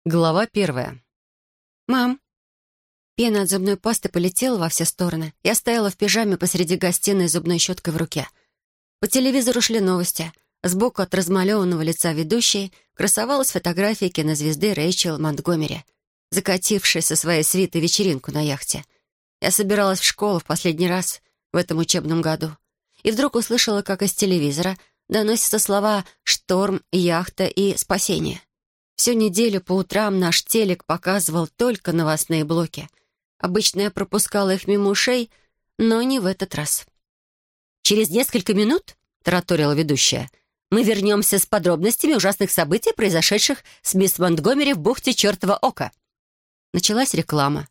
Глава 1. «Мам!» Пена от зубной пасты полетела во все стороны. Я стояла в пижаме посреди гостиной с зубной щеткой в руке. По телевизору шли новости. Сбоку от размалеванного лица ведущей красовалась фотография кинозвезды Рэйчел Монтгомери, закатившей со своей свитой вечеринку на яхте. Я собиралась в школу в последний раз в этом учебном году. И вдруг услышала, как из телевизора доносятся слова «шторм», «яхта» и «спасение». Всю неделю по утрам наш телек показывал только новостные блоки. Обычно я пропускала их мимо ушей, но не в этот раз. «Через несколько минут, — тараторила ведущая, — мы вернемся с подробностями ужасных событий, произошедших с мисс Монтгомери в бухте Чертова Ока». Началась реклама.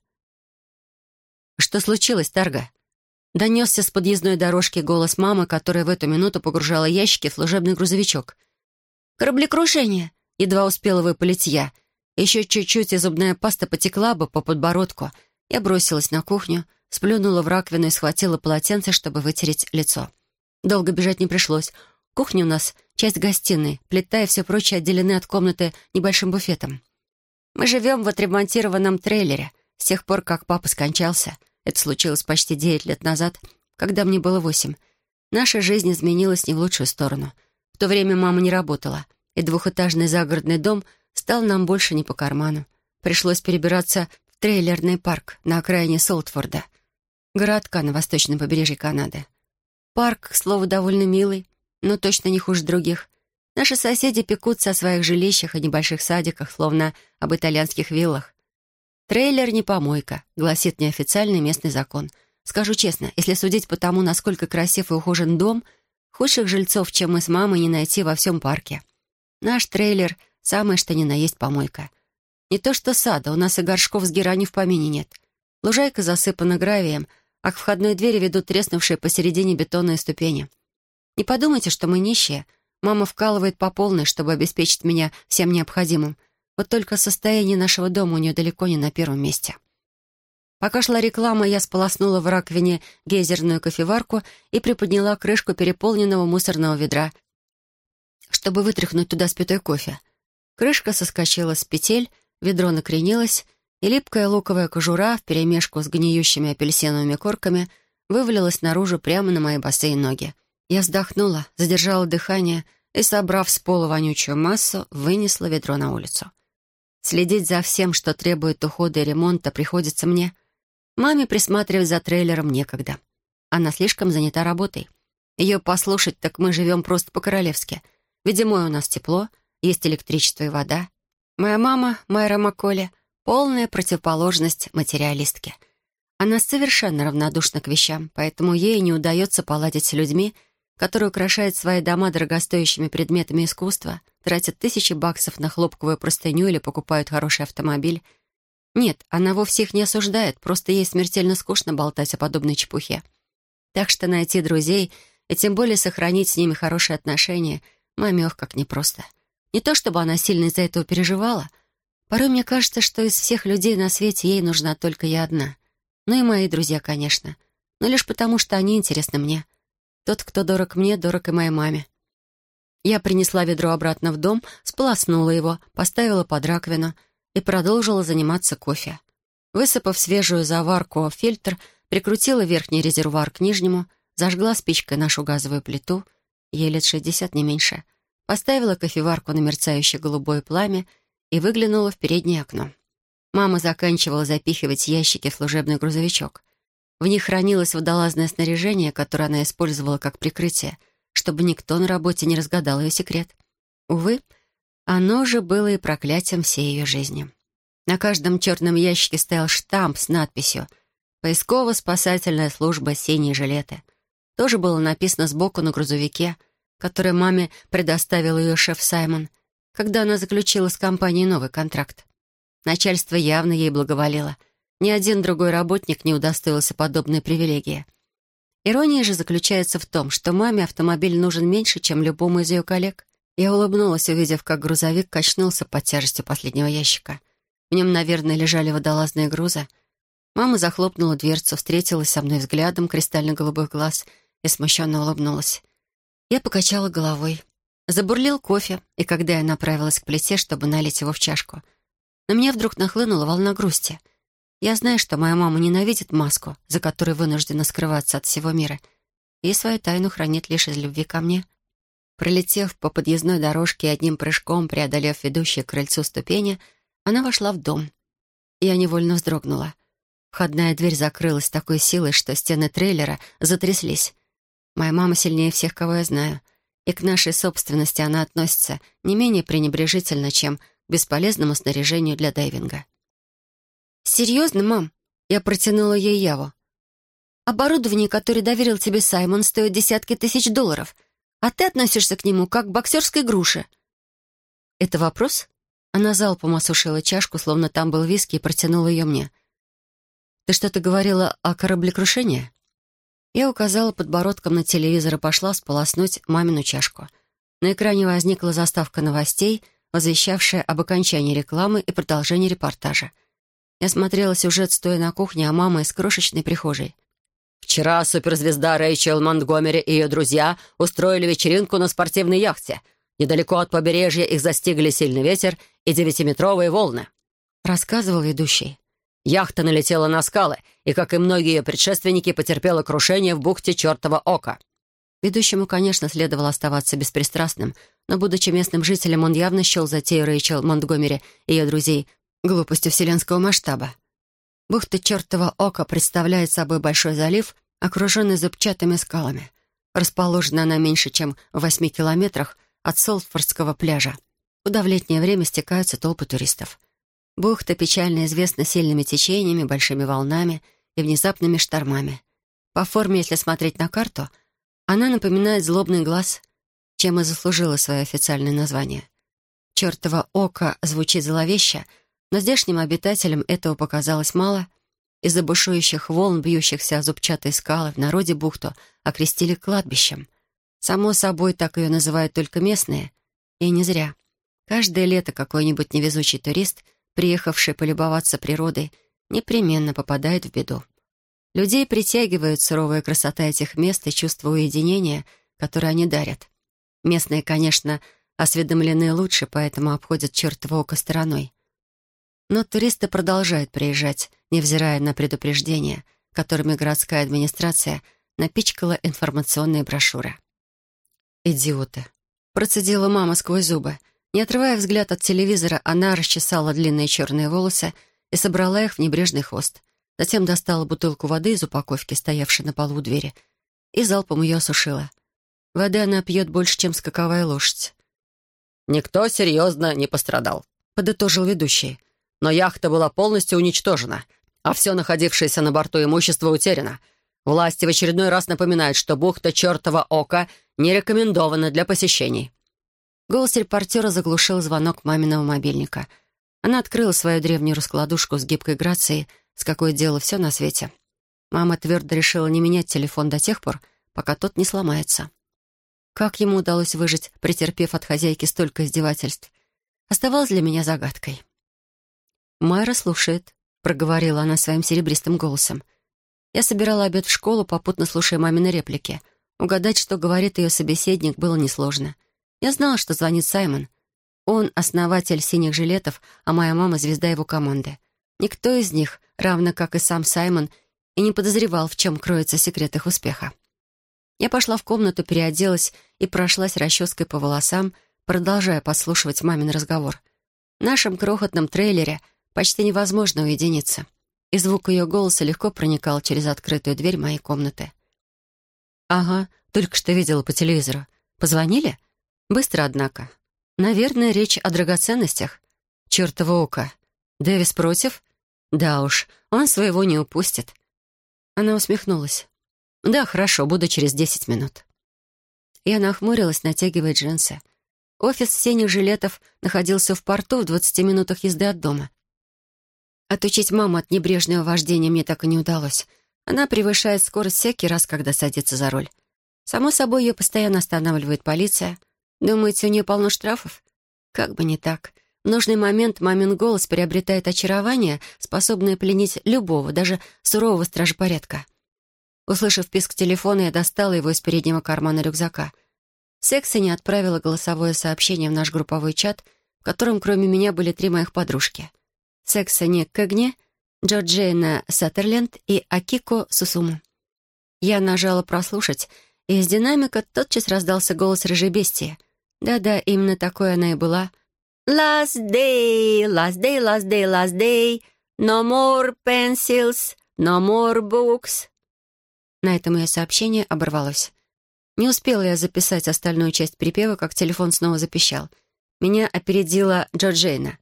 «Что случилось, Тарга?» Донесся с подъездной дорожки голос мамы, которая в эту минуту погружала ящики в служебный грузовичок. «Кораблекрушение!» Едва успела выпалить я. Еще чуть-чуть, и зубная паста потекла бы по подбородку. Я бросилась на кухню, сплюнула в раковину и схватила полотенце, чтобы вытереть лицо. Долго бежать не пришлось. Кухня у нас — часть гостиной, плита и все прочее отделены от комнаты небольшим буфетом. Мы живем в отремонтированном трейлере с тех пор, как папа скончался. Это случилось почти 9 лет назад, когда мне было 8. Наша жизнь изменилась не в лучшую сторону. В то время мама не работала, и двухэтажный загородный дом стал нам больше не по карману. Пришлось перебираться в трейлерный парк на окраине Солтфорда, городка на восточном побережье Канады. Парк, к слову, довольно милый, но точно не хуже других. Наши соседи пекутся о своих жилищах и небольших садиках, словно об итальянских виллах. «Трейлер не помойка», — гласит неофициальный местный закон. Скажу честно, если судить по тому, насколько красив и ухожен дом, худших жильцов, чем мы с мамой, не найти во всем парке. Наш трейлер — самое что ни на есть помойка. Не то что сада, у нас и горшков с геранью в помине нет. Лужайка засыпана гравием, а к входной двери ведут треснувшие посередине бетонные ступени. Не подумайте, что мы нищие. Мама вкалывает по полной, чтобы обеспечить меня всем необходимым. Вот только состояние нашего дома у нее далеко не на первом месте. Пока шла реклама, я сполоснула в раковине гейзерную кофеварку и приподняла крышку переполненного мусорного ведра, чтобы вытряхнуть туда спитой кофе. Крышка соскочила с петель, ведро накренилось, и липкая луковая кожура вперемешку с гниющими апельсиновыми корками вывалилась наружу прямо на мои босые ноги. Я вздохнула, задержала дыхание и, собрав с пола вонючую массу, вынесла ведро на улицу. Следить за всем, что требует ухода и ремонта, приходится мне. Маме присматривать за трейлером некогда. Она слишком занята работой. Ее послушать, так мы живем просто по-королевски. Ведь зимой у нас тепло, есть электричество и вода. Моя мама, Майра Макколи, полная противоположность материалистке. Она совершенно равнодушна к вещам, поэтому ей не удается поладить с людьми, которые украшают свои дома дорогостоящими предметами искусства, тратят тысячи баксов на хлопковую простыню или покупают хороший автомобиль. Нет, она вовсе их не осуждает, просто ей смертельно скучно болтать о подобной чепухе. Так что найти друзей и тем более сохранить с ними хорошие отношения маме ох как непросто. Не то чтобы она сильно из-за этого переживала. Порой мне кажется, что из всех людей на свете ей нужна только я одна. Ну и мои друзья, конечно. Но лишь потому, что они интересны мне. Тот, кто дорог мне, дорог и моей маме. Я принесла ведро обратно в дом, сполоснула его, поставила под раковину и продолжила заниматься кофе. Высыпав свежую заварку в фильтр, прикрутила верхний резервуар к нижнему, зажгла спичкой нашу газовую плиту, ей лет 60, не меньше, поставила кофеварку на мерцающее голубое пламя и выглянула в переднее окно. Мама заканчивала запихивать ящики в служебный грузовичок. В них хранилось водолазное снаряжение, которое она использовала как прикрытие, чтобы никто на работе не разгадал ее секрет. Увы, оно же было и проклятием всей ее жизни. На каждом черном ящике стоял штамп с надписью «Поисково-спасательная служба «Синие жилеты». Тоже было написано сбоку на грузовике, который маме предоставил ее шеф Саймон, когда она заключила с компанией новый контракт. Начальство явно ей благоволило. Ни один другой работник не удостоился подобной привилегии. Ирония же заключается в том, что маме автомобиль нужен меньше, чем любому из ее коллег. Я улыбнулась, увидев, как грузовик качнулся под тяжестью последнего ящика. В нем, наверное, лежали водолазные грузы. Мама захлопнула дверцу, встретилась со мной взглядом кристально-голубых глаз и смущенно улыбнулась. Я покачала головой. Забурлил кофе, и когда я направилась к плите, чтобы налить его в чашку, На меня вдруг нахлынула волна грусти. Я знаю, что моя мама ненавидит маску, за которой вынуждена скрываться от всего мира, и свою тайну хранит лишь из любви ко мне. Пролетев по подъездной дорожке и одним прыжком преодолев ведущие к крыльцу ступени, она вошла в дом. Я невольно вздрогнула. Входная дверь закрылась с такой силой, что стены трейлера затряслись. Моя мама сильнее всех, кого я знаю, и к нашей собственности она относится не менее пренебрежительно, чем к бесполезному снаряжению для дайвинга. «Серьезно, мам?» Я протянула ей Яву. «Оборудование, которое доверил тебе Саймон, стоит десятки тысяч долларов, а ты относишься к нему как к боксерской груше». «Это вопрос?» Она залпом осушила чашку, словно там был виски, и протянула ее мне. «Ты что-то говорила о кораблекрушении?» Я указала подбородком на телевизор и пошла сполоснуть мамину чашку. На экране возникла заставка новостей, возвещавшая об окончании рекламы и продолжении репортажа. Я смотрела сюжет, стоя на кухне, а мама из крошечной прихожей. Вчера суперзвезда Рэйчел Монтгомери и ее друзья устроили вечеринку на спортивной яхте. Недалеко от побережья их застигли сильный ветер и 9-метровые волны. Рассказывал ведущий. Яхта налетела на скалы и, как и многие ее предшественники, потерпела крушение в бухте Чертова Ока. Ведущему, конечно, следовало оставаться беспристрастным, но, будучи местным жителем, он явно счел затею Рэйчел Монтгомери и ее друзей глупостью вселенского масштаба. Бухта Чертова Ока представляет собой большой залив, окруженный зубчатыми скалами. Расположена она меньше, чем в 8 километрах от Солтфордского пляжа, куда в летнее время стекаются толпы туристов. Бухта печально известна сильными течениями, большими волнами и внезапными штормами. По форме, если смотреть на карту, она напоминает злобный глаз, чем и заслужила свое официальное название. «Чертово око» звучит зловеще, но здешним обитателям этого показалось мало. Из-за бушующих волн, бьющихся о зубчатые скалы, в народе бухту окрестили кладбищем. Само собой, так ее называют только местные. И не зря. Каждое лето какой-нибудь невезучий турист, приехавший полюбоваться природой, непременно попадает в беду. Людей притягивает суровая красота этих мест и чувство уединения, которое они дарят. Местные, конечно, осведомлены лучше, поэтому обходят чертово око стороной. Но туристы продолжают приезжать, невзирая на предупреждения, которыми городская администрация напичкала информационные брошюры. «Идиоты!» — процедила мама сквозь зубы. Не отрывая взгляд от телевизора, она расчесала длинные черные волосы и собрала их в небрежный хвост. Затем достала бутылку воды из упаковки, стоявшей на полу у двери, и залпом ее осушила. Воды она пьет больше, чем скаковая лошадь. «Никто серьезно не пострадал», — подытожил ведущий. «Но яхта была полностью уничтожена, а все находившееся на борту имущество утеряно. Власти в очередной раз напоминают, что бухта Чертова Ока не рекомендована для посещений». Голос репортера заглушил звонок маминого мобильника. Она открыла свою древнюю раскладушку с гибкой грацией, с какой делала все на свете. Мама твердо решила не менять телефон до тех пор, пока тот не сломается. Как ему удалось выжить, претерпев от хозяйки столько издевательств, оставалось для меня загадкой. «Майра слушает», — проговорила она своим серебристым голосом. Я собирала обед в школу, попутно слушая мамины реплики. Угадать, что говорит ее собеседник, было несложно. Я знала, что звонит Саймон. Он — основатель «Синих жилетов», а моя мама — звезда его команды. Никто из них, равно как и сам Саймон, и не подозревал, в чем кроется секрет их успеха. Я пошла в комнату, переоделась и прошлась расческой по волосам, продолжая подслушивать мамин разговор. В нашем крохотном трейлере почти невозможно уединиться, и звук ее голоса легко проникал через открытую дверь моей комнаты. «Ага, только что видела по телевизору. Позвонили? Быстро, однако. Наверное, речь о драгоценностях. Чертово око. Дэвис против? Да уж, он своего не упустит». Она усмехнулась. «Да, хорошо, буду через 10 минут». Я нахмурилась, натягивая джинсы. Офис «Синих жилетов» находился в порту в 20 минутах езды от дома. Отучить маму от небрежного вождения мне так и не удалось. Она превышает скорость всякий раз, когда садится за руль. Само собой, ее постоянно останавливает полиция. Думаете, у нее полно штрафов? Как бы не так. В нужный момент мамин голос приобретает очарование, способное пленить любого, даже сурового стражепорядка. Услышав писк телефона, я достала его из переднего кармана рюкзака. Секси не отправила голосовое сообщение в наш групповой чат, в котором кроме меня были 3 моих подружки. Сэксони Кэгни, Джорджейна Саттерленд и Акико Сусуму. Я нажала «Прослушать», и из динамика тотчас раздался голос рыжей бестии. Да-да, именно такой она и была. «Last day, last day, last day, last day. No more pencils, no more books». На этом ее сообщение оборвалось. Не успела я записать остальную часть припева, как телефон снова запищал. Меня опередила Джорджейна.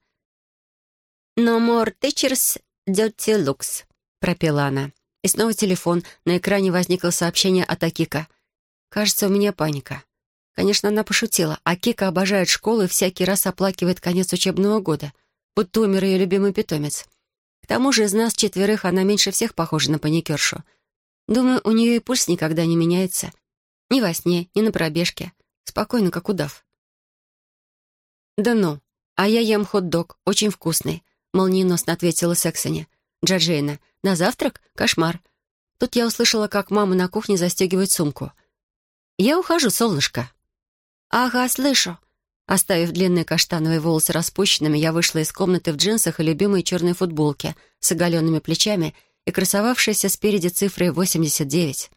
«No more teachers, dirty looks», — пропела она. И снова телефон. На экране возникло сообщение от Акика. Кажется, у меня паника. Конечно, она пошутила. Акика обожает школу и всякий раз оплакивает конец учебного года, будто умер ее любимый питомец. К тому же из нас 4 она меньше всех похожа на паникершу. Думаю, у нее и пульс никогда не меняется. Ни во сне, ни на пробежке. Спокойно, как удав. «Да ну, а я ем хот-дог, очень вкусный», — молниеносно ответила Сэксони. Джорджейна: «На завтрак? Кошмар». Тут я услышала, как мама на кухне застегивает сумку. «Я ухожу, солнышко». «Ага, слышу». Оставив длинные каштановые волосы распущенными, я вышла из комнаты в джинсах и любимой черной футболке с оголенными плечами и красовавшейся спереди цифрой 89.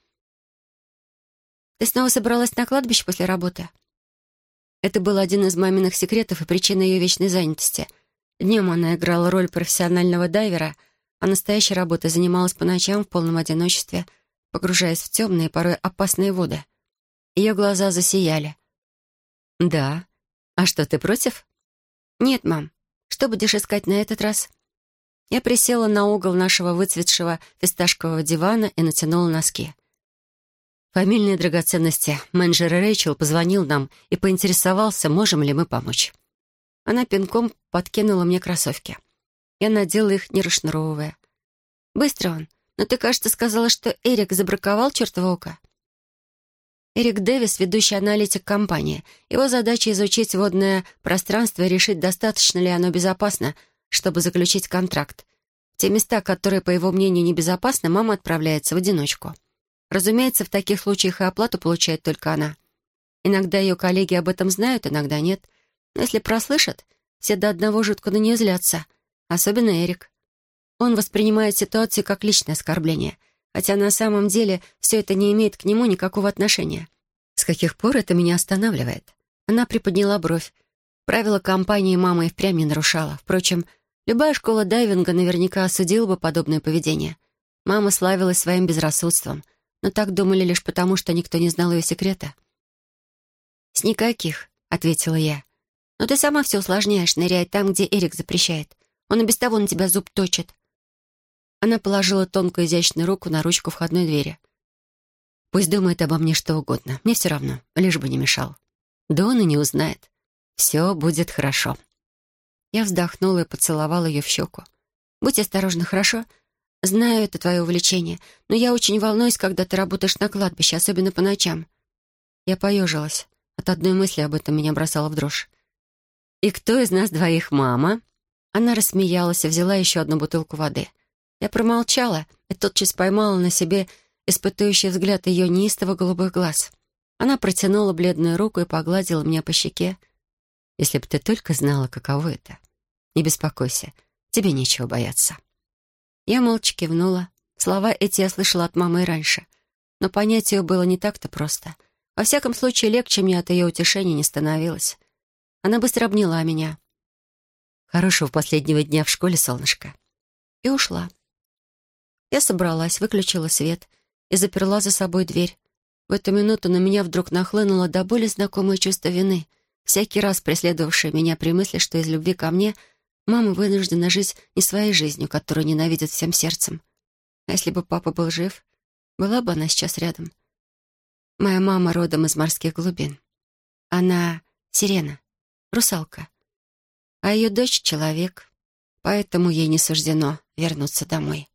«Ты снова собралась на кладбище после работы?» Это был один из маминых секретов и причина ее вечной занятости. Днем она играла роль профессионального дайвера, а настоящей работой занималась по ночам в полном одиночестве, погружаясь в темные, порой опасные воды. Ее глаза засияли. «Да. А что, ты против?» «Нет, мам. Что будешь искать на этот раз?» Я присела на угол нашего выцветшего фисташкового дивана и натянула носки. «Фамильные драгоценности. Менеджер Рэйчел позвонил нам и поинтересовался, можем ли мы помочь». Она пинком подкинула мне кроссовки. Я надела их, не расшнуровывая. «Быстро он. Но ты, кажется, сказала, что Эрик забраковал чертово око». Эрик Дэвис — ведущий аналитик компании. Его задача — изучить водное пространство и решить, достаточно ли оно безопасно, чтобы заключить контракт. В те места, которые, по его мнению, небезопасны, мама отправляется в одиночку. Разумеется, в таких случаях и оплату получает только она. Иногда ее коллеги об этом знают, иногда нет. Но если прослышат, все до одного жутко на нее злятся. Особенно Эрик. Он воспринимает ситуацию как личное оскорбление, хотя на самом деле все это не имеет к нему никакого отношения. С каких пор это меня останавливает? Она приподняла бровь. Правила компании мама и впрямь не нарушала. Впрочем, любая школа дайвинга наверняка осудила бы подобное поведение. Мама славилась своим безрассудством, но так думали лишь потому, что никто не знал ее секрета. «С никаких», — ответила я. «Но ты сама все усложняешь, ныряя там, где Эрик запрещает. Он и без того на тебя зуб точит». Она положила тонкую изящную руку на ручку входной двери. «Пусть думает обо мне что угодно. Мне все равно, лишь бы не мешал. Да он и не узнает. Все будет хорошо». Я вздохнула и поцеловала ее в щеку. «Будь осторожна, хорошо? Знаю, это твое увлечение, но я очень волнуюсь, когда ты работаешь на кладбище, особенно по ночам». Я поежилась. От одной мысли об этом меня бросало в дрожь. «И кто из нас двоих мама?» Она рассмеялась и взяла еще одну бутылку воды. Я промолчала и тотчас поймала на себе испытующий взгляд ее неистово-голубых глаз. Она протянула бледную руку и погладила меня по щеке. «Если бы ты только знала, каково это. Не беспокойся, тебе нечего бояться». Я молча кивнула. Слова эти я слышала от мамы и раньше. Но понять ее было не так-то просто. Во всяком случае, легче мне от ее утешения не становилось. Она быстро обняла меня. «Хорошего последнего дня в школе, солнышко». И ушла. Я собралась, выключила свет и заперла за собой дверь. В эту минуту на меня вдруг нахлынуло до боли знакомое чувство вины, всякий раз преследовавшее меня при мысли, что из любви ко мне мама вынуждена жить не своей жизнью, которую ненавидит всем сердцем. А если бы папа был жив, была бы она сейчас рядом. Моя мама родом из морских глубин. Она сирена, русалка. А ее дочь — человек, поэтому ей не суждено вернуться домой.